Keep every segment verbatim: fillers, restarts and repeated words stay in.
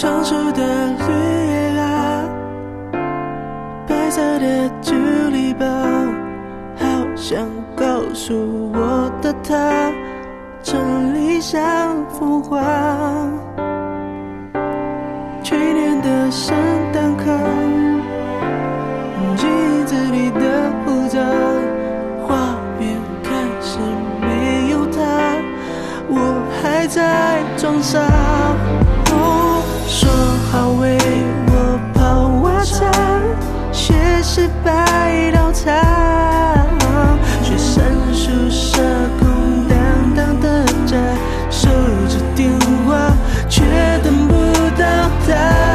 上树的绿叶啊，白色的竹篱笆，好想告诉我的他，这理想浮华。去年的圣诞课，镜子里的护照，画面开始没有他，我还在装傻。哦，说好为我泡瓦茶，学失败倒茶，学生宿舍空荡荡的家，守着电话却等不到他。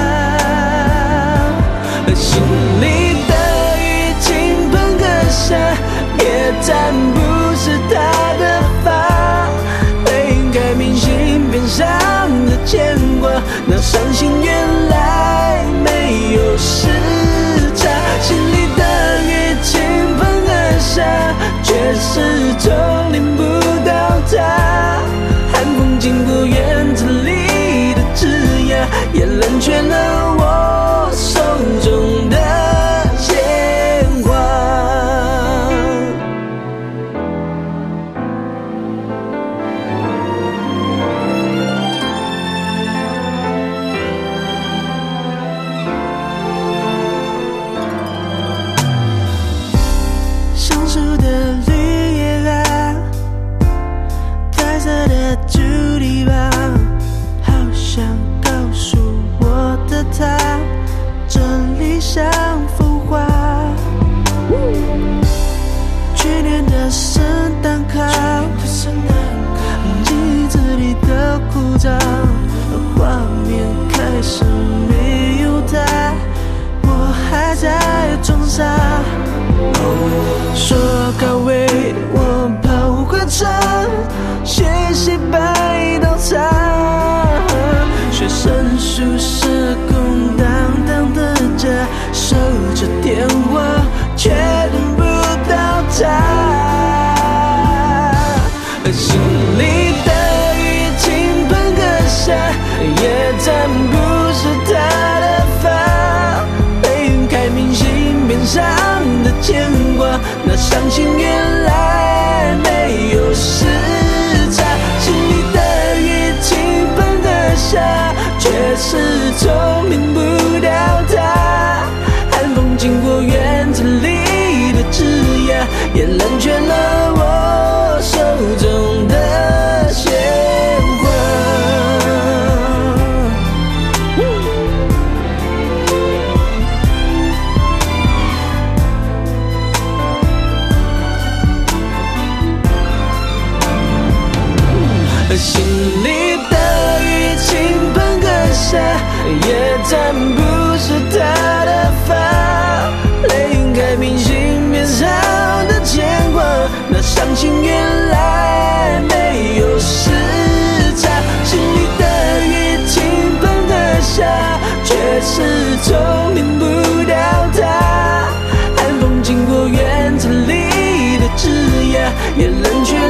心里的雨倾盆而下，也沾不是他的发，背开明信片上的牵挂，那伤心原来没有时差。心里的雨倾盆而下，却始终淋不到他。寒风经过院子里的枝桠，也冷却了我手中的鲜花。上树的绿叶啊，白色的竹篱笆，好想告诉我的他，这理想浮华。去年的圣诞卡，镜子里的枯燥，画面开始没有他，我还在装傻。说好为我泡花茶，学习白倒茶，学生宿舍空荡荡的家，守着电话却等不到他。心里的雨倾盆而下，也沾不是他的发，背开明信片上的牵挂，那伤心原来没有时差。心里的雨倾盆而下，却始终淋不到他。寒风经过院子里的枝桠，也冷却了我手中的鲜花。心里的雨倾盆而下，也沾不是他的发，泪开明信片上的牵挂，那伤心原来没有时差。心里的雨倾盆而下，却始终淋不到他。寒风经过院子里的枝桠，也冷却